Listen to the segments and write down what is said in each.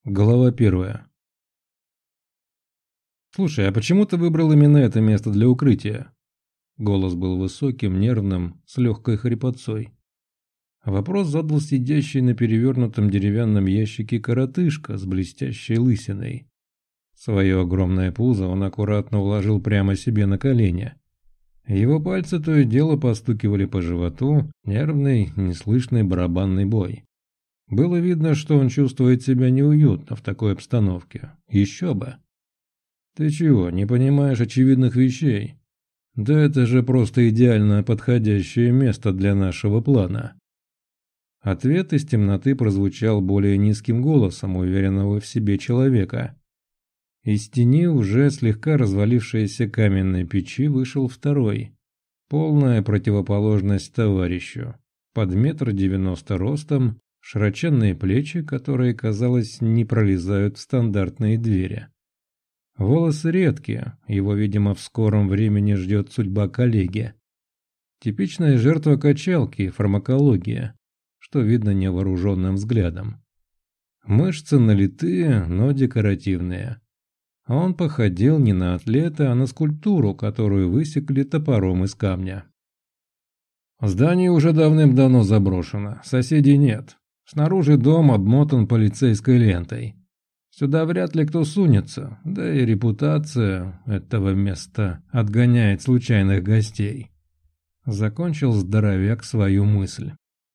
Глава 1. «Слушай, а почему ты выбрал именно это место для укрытия?» Голос был высоким, нервным, с легкой хрипотцой. Вопрос задал сидящий на перевернутом деревянном ящике коротышка с блестящей лысиной. Свое огромное пузо он аккуратно уложил прямо себе на колени. Его пальцы то и дело постукивали по животу, нервный, неслышный барабанный бой. Было видно, что он чувствует себя неуютно в такой обстановке. Еще бы. «Ты чего, не понимаешь очевидных вещей? Да это же просто идеально подходящее место для нашего плана». Ответ из темноты прозвучал более низким голосом уверенного в себе человека. Из тени уже слегка развалившейся каменной печи вышел второй. Полная противоположность товарищу. Под 1,90 м ростом, широченные плечи, которые, казалось, не пролезают в стандартные двери. Волосы редкие, его, видимо, в скором времени ждет судьба коллеги. Типичная жертва качалки и фармакология, что видно невооруженным взглядом. Мышцы налитые, но декоративные. Он походил не на атлета, а на скульптуру, которую высекли топором из камня. Здание уже давным-давно заброшено, соседей нет. Снаружи дом обмотан полицейской лентой. Сюда вряд ли кто сунется, да и репутация этого места отгоняет случайных гостей. Закончил здоровяк свою мысль.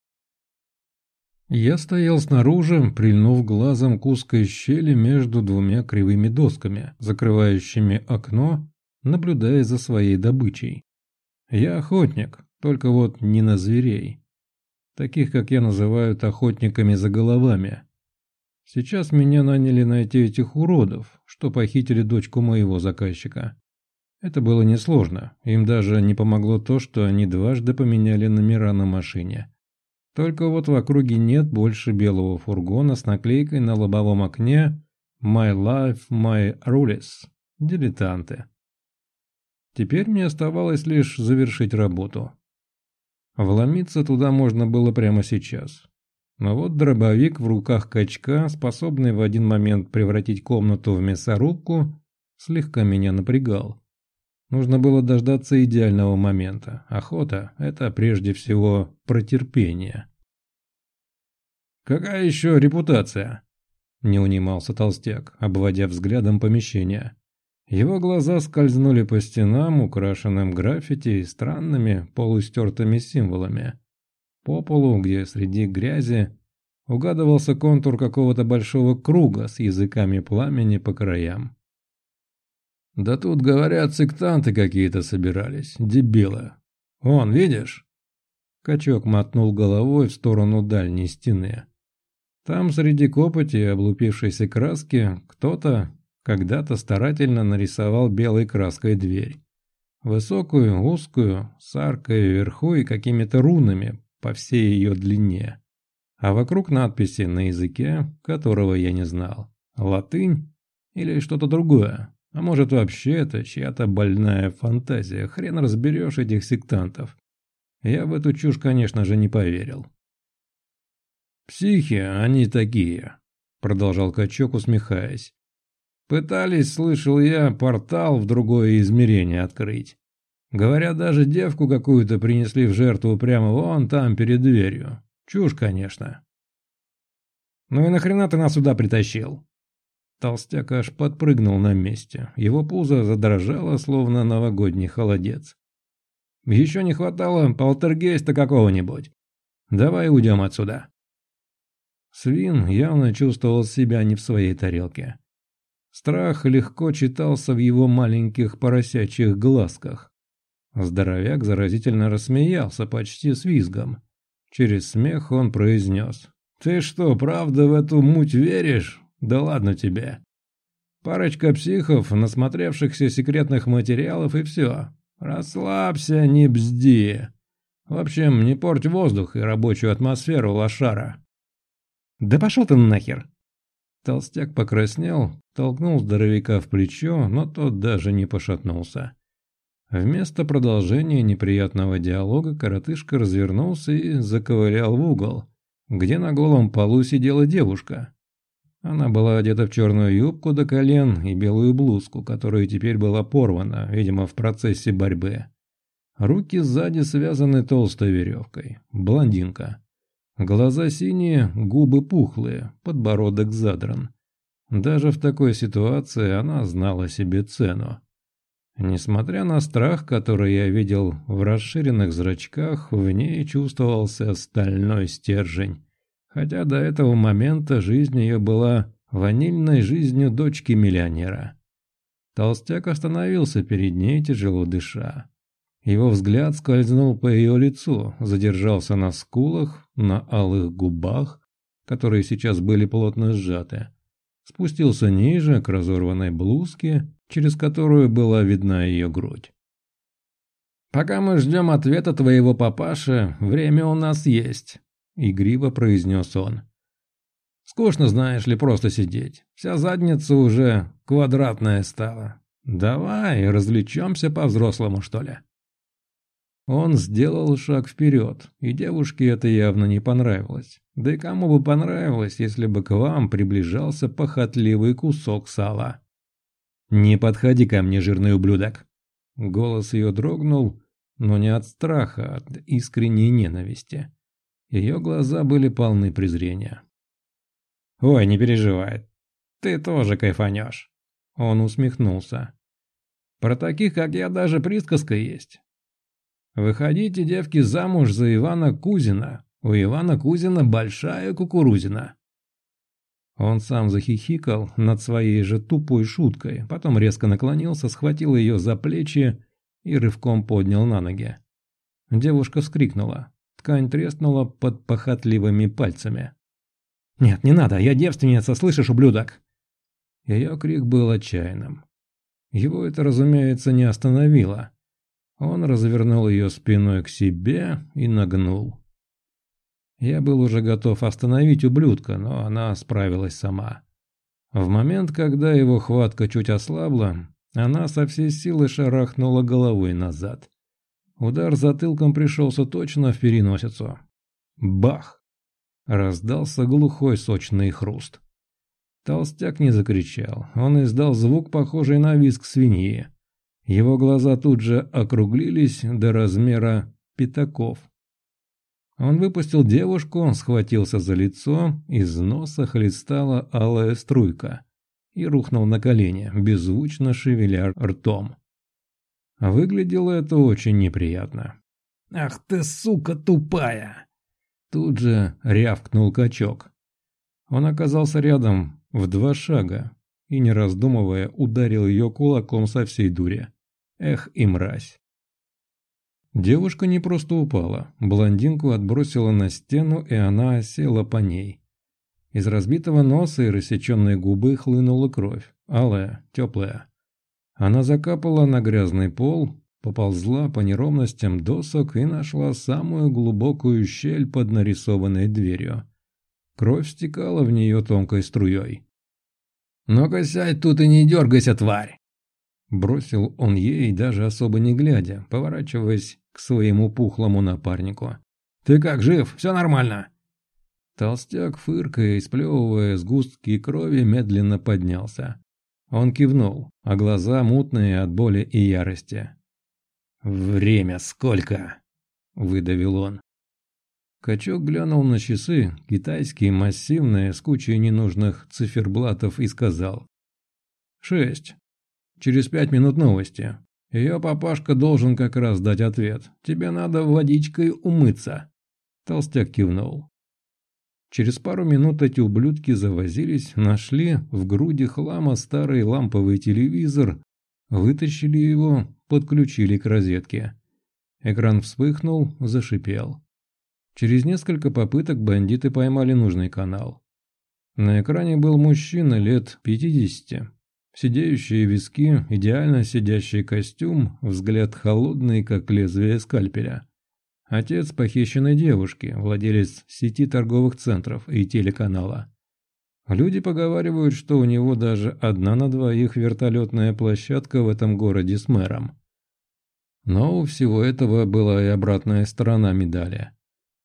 Я стоял снаружи, прильнув глазом к узкой щели между двумя кривыми досками, закрывающими окно, наблюдая за своей добычей. Я охотник, только вот не на зверей. Таких, как я, называют охотниками за головами. Сейчас меня наняли найти этих уродов, что похитили дочку моего заказчика. Это было несложно, им даже не помогло то, что они дважды поменяли номера на машине. Только вот в округе нет больше белого фургона с наклейкой на лобовом окне «My life, my rules». Дилетанты. Теперь мне оставалось лишь завершить работу. Вломиться туда можно было прямо сейчас. Но вот дробовик в руках качка, способный в один момент превратить комнату в мясорубку, слегка меня напрягал. Нужно было дождаться идеального момента. Охота – это прежде всего про терпение. «Какая еще репутация?» – не унимался толстяк, обводя взглядом помещение. Его глаза скользнули по стенам, украшенным граффити и странными полустертыми символами. По полу, где среди грязи угадывался контур какого-то большого круга с языками пламени по краям. «Да тут, говорят, сектанты какие-то собирались, дебилы. Вон, видишь?» Качок мотнул головой в сторону дальней стены. Там среди копоти и облупившейся краски кто-то когда-то старательно нарисовал белой краской дверь. Высокую, узкую, с аркой вверху и какими-то рунами по всей ее длине. А вокруг надписи на языке, которого я не знал. Латынь или что-то другое. А может, вообще это чья-то больная фантазия, хрен разберешь этих сектантов. Я в эту чушь, конечно же, не поверил. «Психи, они такие», — продолжал Качок, усмехаясь. «Пытались, слышал я, портал в другое измерение открыть. Говорят, даже девку какую-то принесли в жертву прямо вон там, перед дверью. Чушь, конечно». «Ну и нахрена ты нас сюда притащил?» Толстяк аж подпрыгнул на месте. Его пузо задрожало, словно новогодний холодец. «Еще не хватало полтергейста какого-нибудь. Давай уйдем отсюда». Свин явно чувствовал себя не в своей тарелке. Страх легко читался в его маленьких поросячьих глазках. Здоровяк заразительно рассмеялся почти с визгом. Через смех он произнес: «Ты что, правда в эту муть веришь? Да ладно тебе. Парочка психов, насмотревшихся секретных материалов, и все. Расслабься, не бзди. В общем, не порть воздух и рабочую атмосферу, лошара». «Да пошел ты нахер!» Толстяк покраснел, толкнул здоровяка в плечо, но тот даже не пошатнулся. Вместо продолжения неприятного диалога коротышка развернулся и заковырял в угол, где на голом полу сидела девушка. Она была одета в черную юбку до колен и белую блузку, которая теперь была порвана, видимо, в процессе борьбы. Руки сзади связаны толстой веревкой. Блондинка. Глаза синие, губы пухлые, подбородок задран. Даже в такой ситуации она знала себе цену. Несмотря на страх, который я видел в расширенных зрачках, в ней чувствовался стальной стержень. Хотя до этого момента жизнь ее была ванильной жизнью дочки миллионера. Толстяк остановился перед ней, тяжело дыша. Его взгляд скользнул по ее лицу, задержался на скулах, на алых губах, которые сейчас были плотно сжаты. Спустился ниже, к разорванной блузке, через которую была видна ее грудь. «Пока мы ждем ответа твоего папаши, время у нас есть», — игриво произнес он. «Скучно, знаешь ли, просто сидеть. Вся задница уже квадратная стала. Давай развлечемся по-взрослому, что ли?» Он сделал шаг вперед, и девушке это явно не понравилось. Да и кому бы понравилось, если бы к вам приближался похотливый кусок сала? «Не подходи ко мне, жирный ублюдок!» Голос ее дрогнул, но не от страха, а от искренней ненависти. Ее глаза были полны презрения. «Ой, не переживай, ты тоже кайфанешь!» Он усмехнулся. «Про таких, как я, даже присказка есть. Выходите, девки, замуж за Ивана Кузина. У Ивана Кузина большая кукурузина». Он сам захихикал над своей же тупой шуткой, потом резко наклонился, схватил ее за плечи и рывком поднял на ноги. Девушка вскрикнула. Ткань треснула под похотливыми пальцами. «Нет, не надо, я девственница, слышишь, ублюдок?» Ее крик был отчаянным. Его это, разумеется, не остановило. Он развернул ее спиной к себе и нагнул. Я был уже готов остановить ублюдка, но она справилась сама. В момент, когда его хватка чуть ослабла, она со всей силы шарахнула головой назад. Удар затылком пришелся точно в переносицу. Бах! Раздался глухой сочный хруст. Толстяк не закричал, он издал звук, похожий на визг свиньи. Его глаза тут же округлились до размера пятаков. Он выпустил девушку, схватился за лицо, из носа хлестала алая струйка и рухнул на колени, беззвучно шевеля ртом. Выглядело это очень неприятно. «Ах ты, сука тупая!» Тут же рявкнул качок. Он оказался рядом в 2 шага и, не раздумывая, ударил ее кулаком со всей дури. Эх и мразь. Девушка не просто упала, блондинку отбросила на стену, и она осела по ней. Из разбитого носа и рассеченной губы хлынула кровь, алая, теплая. Она закапала на грязный пол, поползла по неровностям досок и нашла самую глубокую щель под нарисованной дверью. Кровь стекала в нее тонкой струей. «Ну-ка сядь тут и не дергайся, тварь!» Бросил он ей, даже особо не глядя, поворачиваясь к своему пухлому напарнику. «Ты как, жив? Все нормально?» Толстяк, фыркая и сплевывая сгустки крови, медленно поднялся. Он кивнул, а глаза мутные от боли и ярости. «Время сколько?» – выдавил он. Качок глянул на часы, китайские, массивные, с кучей ненужных циферблатов, и сказал: «6. Через 5 минут новости. Ее папашка должен как раз дать ответ. Тебе надо водичкой умыться». Толстяк кивнул. Через пару минут эти ублюдки завозились, нашли в груди хлама старый ламповый телевизор, вытащили его, подключили к розетке. Экран вспыхнул, зашипел. Через несколько попыток бандиты поймали нужный канал. На экране был мужчина лет 50. Сидеющие виски, идеально сидящий костюм, взгляд холодный, как лезвие скальпеля. Отец похищенной девушки, владелец сети торговых центров и телеканала. Люди поговаривают, что у него даже 1 на 2 вертолетная площадка в этом городе с мэром. Но у всего этого была и обратная сторона медали.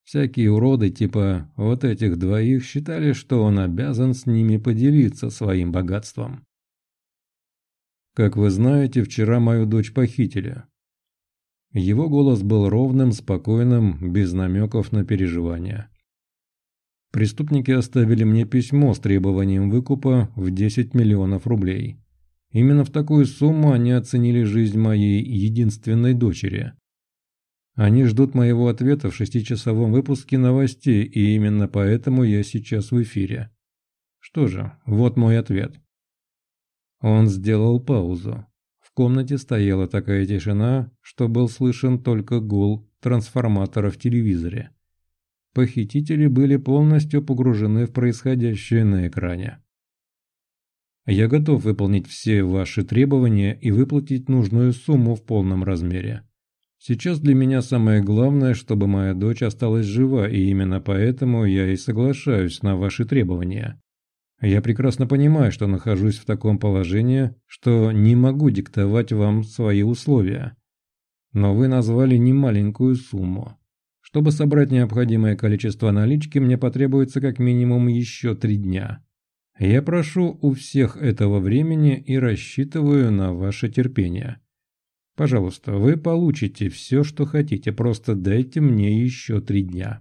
Всякие уроды типа вот этих двоих считали, что он обязан с ними поделиться своим богатством. Как вы знаете, вчера мою дочь похитили. Его голос был ровным, спокойным, без намеков на переживания. Преступники оставили мне письмо с требованием выкупа в 10 миллионов рублей. Именно в такую сумму они оценили жизнь моей единственной дочери. Они ждут моего ответа в 6-часовом выпуске новостей, и именно поэтому я сейчас в эфире. Что же, вот мой ответ. Он сделал паузу. В комнате стояла такая тишина, что был слышен только гул трансформатора в телевизоре. Похитители были полностью погружены в происходящее на экране. Я готов выполнить все ваши требования и выплатить нужную сумму в полном размере. Сейчас для меня самое главное, чтобы моя дочь осталась жива, и именно поэтому я и соглашаюсь на ваши требования. Я прекрасно понимаю, что нахожусь в таком положении, что не могу диктовать вам свои условия. Но вы назвали немаленькую сумму. Чтобы собрать необходимое количество налички, мне потребуется как минимум еще 3 дня. Я прошу у всех этого времени и рассчитываю на ваше терпение. Пожалуйста, вы получите все, что хотите, просто дайте мне еще 3 дня.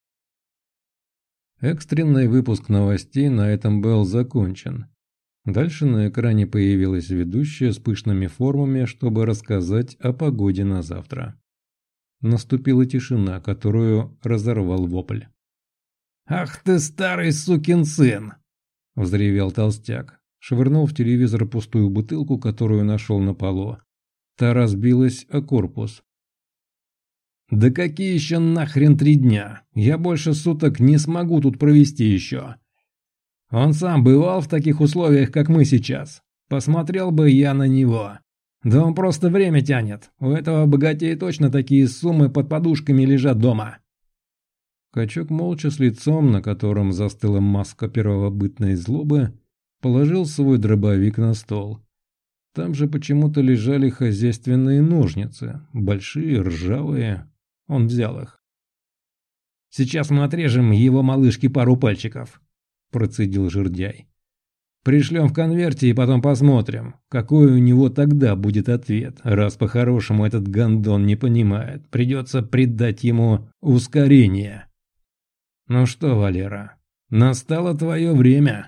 Экстренный выпуск новостей на этом был закончен. Дальше на экране появилась ведущая с пышными формами, чтобы рассказать о погоде на завтра. Наступила тишина, которую разорвал вопль. «Ах ты старый сукин сын!» – взревел толстяк. Швырнул в телевизор пустую бутылку, которую нашел на полу. Та разбилась о корпус. «Да какие еще нахрен 3 дня? Я больше суток не смогу тут провести еще. Он сам бывал в таких условиях, как мы сейчас. Посмотрел бы я на него. Да он просто время тянет. У этого богатея точно такие суммы под подушками лежат дома». Качок молча с лицом, на котором застыла маска первобытной злобы, положил свой дробовик на стол. Там же почему-то лежали хозяйственные ножницы, большие, ржавые. Он взял их. «Сейчас мы отрежем его малышке пару пальчиков», – процедил жердяй. «Пришлем в конверте и потом посмотрим, какой у него тогда будет ответ, раз по-хорошему этот гондон не понимает. Придется придать ему ускорение». «Ну что, Валера, настало твое время».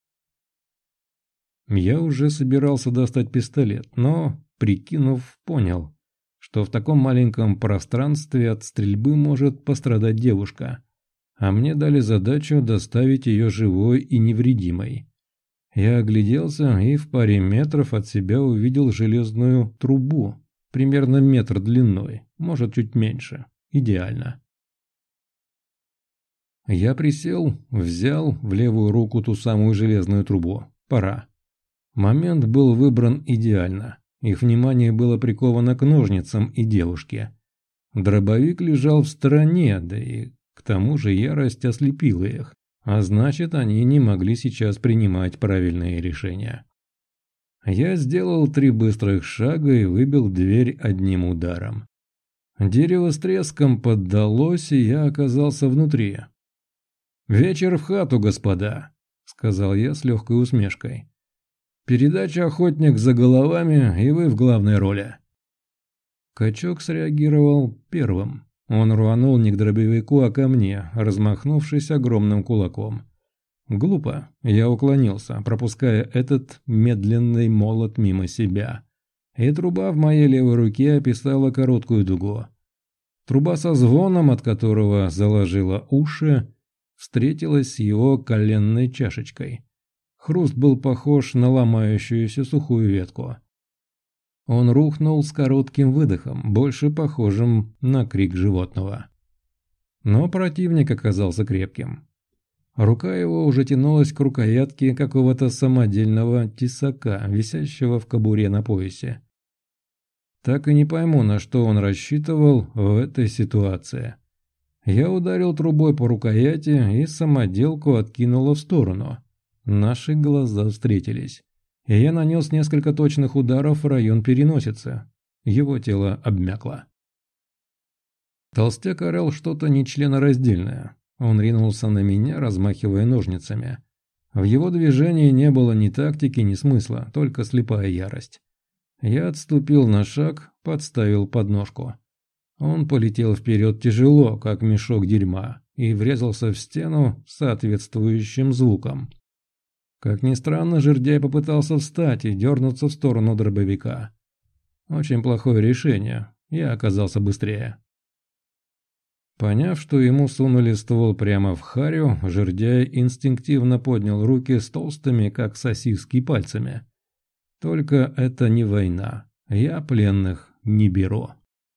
Я уже собирался достать пистолет, но, прикинув, понял, что в таком маленьком пространстве от стрельбы может пострадать девушка, а мне дали задачу доставить ее живой и невредимой. Я огляделся и в паре метров от себя увидел железную трубу, примерно метр длиной, может чуть меньше, идеально. Я присел, взял в левую руку ту самую железную трубу. Пора. Момент был выбран идеально. Их внимание было приковано к ножницам и девушке. Дробовик лежал в стороне, да и к тому же ярость ослепила их, а значит, они не могли сейчас принимать правильные решения. Я сделал 3 быстрых шага и выбил дверь одним ударом. Дерево с треском поддалось, и я оказался внутри. «Вечер в хату, господа», — сказал я с легкой усмешкой. «Передача «Охотник за головами», и вы в главной роли». Качок среагировал первым. Он рванул не к дробовику, а ко мне, размахнувшись огромным кулаком. Глупо, я уклонился, пропуская этот медленный молот мимо себя. И труба в моей левой руке описала короткую дугу. Труба со звоном, от которого заложила уши, встретилась с его коленной чашечкой. Хруст был похож на ломающуюся сухую ветку. Он рухнул с коротким выдохом, больше похожим на крик животного. Но противник оказался крепким. Рука его уже тянулась к рукоятке какого-то самодельного тесака, висящего в кобуре на поясе. Так и не пойму, на что он рассчитывал в этой ситуации. Я ударил трубой по рукояти, и самоделку откинуло в сторону. Наши глаза встретились, и я нанес несколько точных ударов в район переносицы. Его тело обмякло. Толстяк орал что-то нечленораздельное. Он ринулся на меня, размахивая ножницами. В его движении не было ни тактики, ни смысла, только слепая ярость. Я отступил на шаг, подставил подножку. Он полетел вперед тяжело, как мешок дерьма, и врезался в стену с соответствующим звуком. Как ни странно, жердяй попытался встать и дернуться в сторону дробовика. Очень плохое решение, я оказался быстрее. Поняв, что ему сунули ствол прямо в харю, жердяй инстинктивно поднял руки с толстыми, как сосиски, пальцами. Только это не война, я пленных не беру.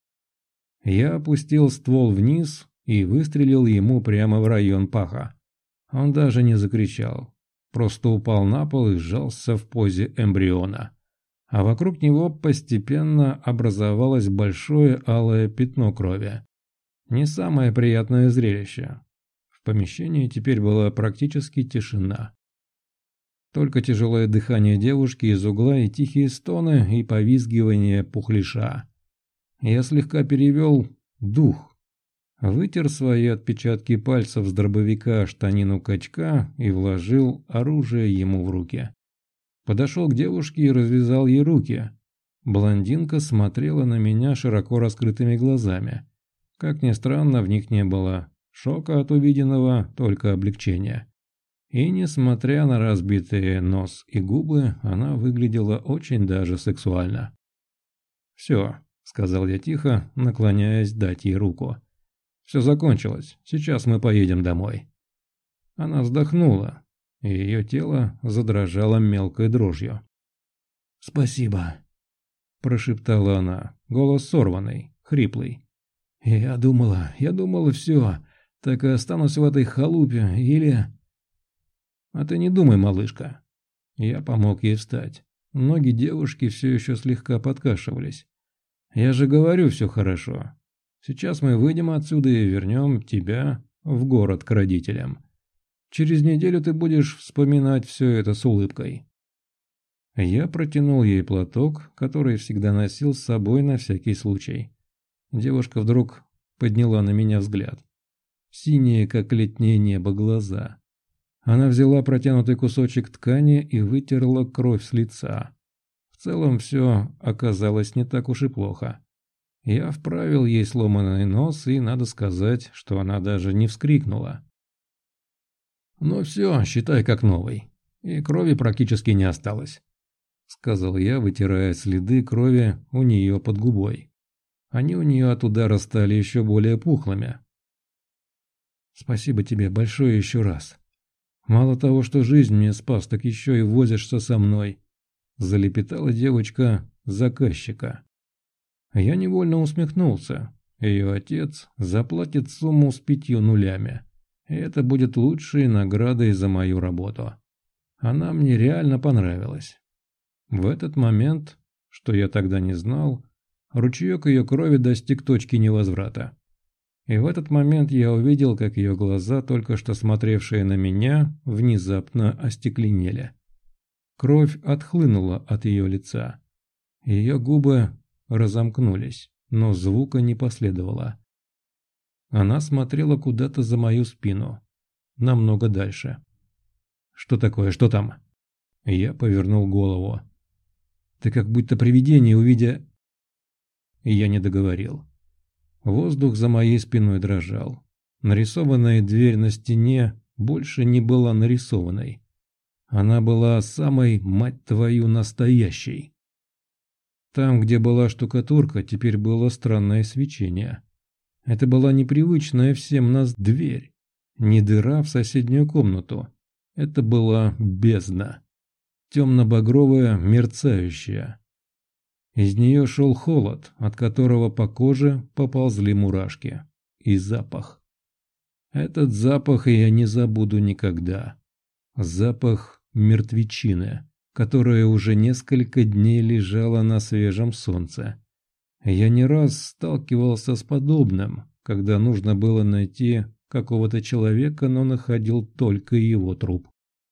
Я опустил ствол вниз и выстрелил ему прямо в район паха. Он даже не закричал, просто упал на пол и сжался в позе эмбриона. А вокруг него постепенно образовалось большое алое пятно крови. Не самое приятное зрелище. В помещении теперь была практически тишина. Только тяжелое дыхание девушки из угла и тихие стоны и повизгивание пухляша. Я слегка перевел дух, вытер свои отпечатки пальцев с дробовика штанину качка и вложил оружие ему в руки. Подошел к девушке и развязал ей руки. Блондинка смотрела на меня широко раскрытыми глазами. Как ни странно, в них не было шока от увиденного, только облегчения. И несмотря на разбитые нос и губы, она выглядела очень даже сексуально. «Все», — сказал я тихо, наклоняясь дать ей руку. «Все закончилось, сейчас мы поедем домой». Она вздохнула, и ее тело задрожало мелкой дрожью. «Спасибо», — прошептала она, голос сорванный, хриплый. «Я думала, все, так и останусь в этой халупе, или...» «А ты не думай, малышка». Я помог ей встать. Ноги девушки все еще слегка подкашивались. «Я же говорю, все хорошо. Сейчас мы выйдем отсюда и вернем тебя в город к родителям. Через неделю ты будешь вспоминать все это с улыбкой». Я протянул ей платок, который всегда носил с собой на всякий случай. Девушка вдруг подняла на меня взгляд. Синие, как летнее небо, глаза. Она взяла протянутый кусочек ткани и вытерла кровь с лица. В целом все оказалось не так уж и плохо. Я вправил ей сломанный нос, и надо сказать, что она даже не вскрикнула. «Ну все, считай как новый. И крови практически не осталось», — сказал я, вытирая следы крови у нее под губой. Они у нее от удара стали еще более пухлыми. «Спасибо тебе большое еще раз. Мало того, что жизнь мне спас, так еще и возишься со мной», — залепетала девочка заказчика. Я невольно усмехнулся. Ее отец заплатит сумму с 5 нулями. И это будет лучшей наградой за мою работу. Она мне реально понравилась. В этот момент, что я тогда не знал, ручеек ее крови достиг точки невозврата. И в этот момент я увидел, как ее глаза, только что смотревшие на меня, внезапно остекленели. Кровь отхлынула от ее лица. Ее губы разомкнулись, но звука не последовало. Она смотрела куда-то за мою спину, намного дальше. «Что такое? Что там?» Я повернул голову. «Ты как будто привидение, увидя...» Я не договорил. Воздух за моей спиной дрожал. Нарисованная дверь на стене больше не была нарисованной. Она была самой, мать твою, настоящей. Там, где была штукатурка, теперь было странное свечение. Это была непривычная всем нас дверь. Не дыра в соседнюю комнату. Это была бездна. Темно-багровая, мерцающая. Из нее шел холод, от которого по коже поползли мурашки. И запах. Этот запах я не забуду никогда. Запах мертвечины, которая уже несколько дней лежала на свежем солнце. Я не раз сталкивался с подобным, когда нужно было найти какого-то человека, но находил только его труп.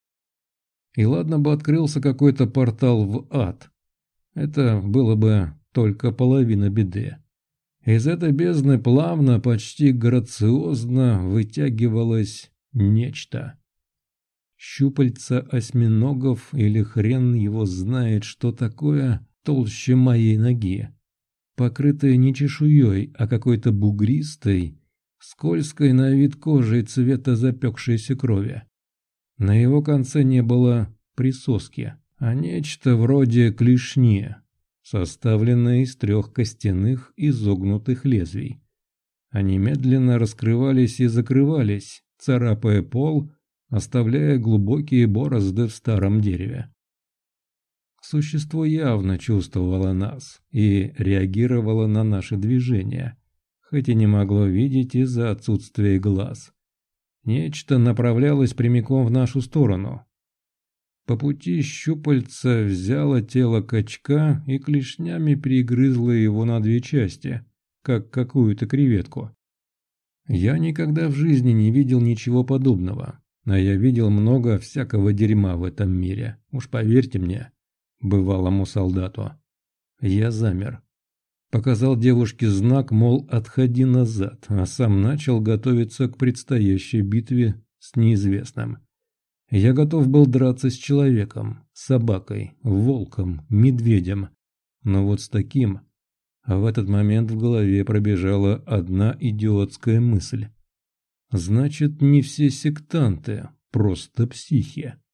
И ладно бы открылся какой-то портал в ад. Это было бы только половина беды. Из этой бездны плавно, почти грациозно вытягивалось нечто. Щупальца осьминогов или хрен его знает, что такое, толще моей ноги, покрытое не чешуей, а какой-то бугристой, скользкой на вид кожей цвета запекшейся крови. На его конце не было присоски, а нечто вроде клешни, составленное из 3 костяных изогнутых лезвий. Они медленно раскрывались и закрывались, царапая пол, оставляя глубокие борозды в старом дереве. Существо явно чувствовало нас и реагировало на наши движения, хоть и не могло видеть из-за отсутствия глаз. Нечто направлялось прямиком в нашу сторону. По пути щупальца взяло тело качка и клешнями перегрызло его на 2 части, как какую-то креветку. Я никогда в жизни не видел ничего подобного, а я видел много всякого дерьма в этом мире, уж поверьте мне, бывалому солдату. Я замер. Показал девушке знак, мол, отходи назад, а сам начал готовиться к предстоящей битве с неизвестным. Я готов был драться с человеком, собакой, волком, медведем. Но вот с таким... В этот момент в голове пробежала одна идиотская мысль. Значит, не все сектанты, просто психи.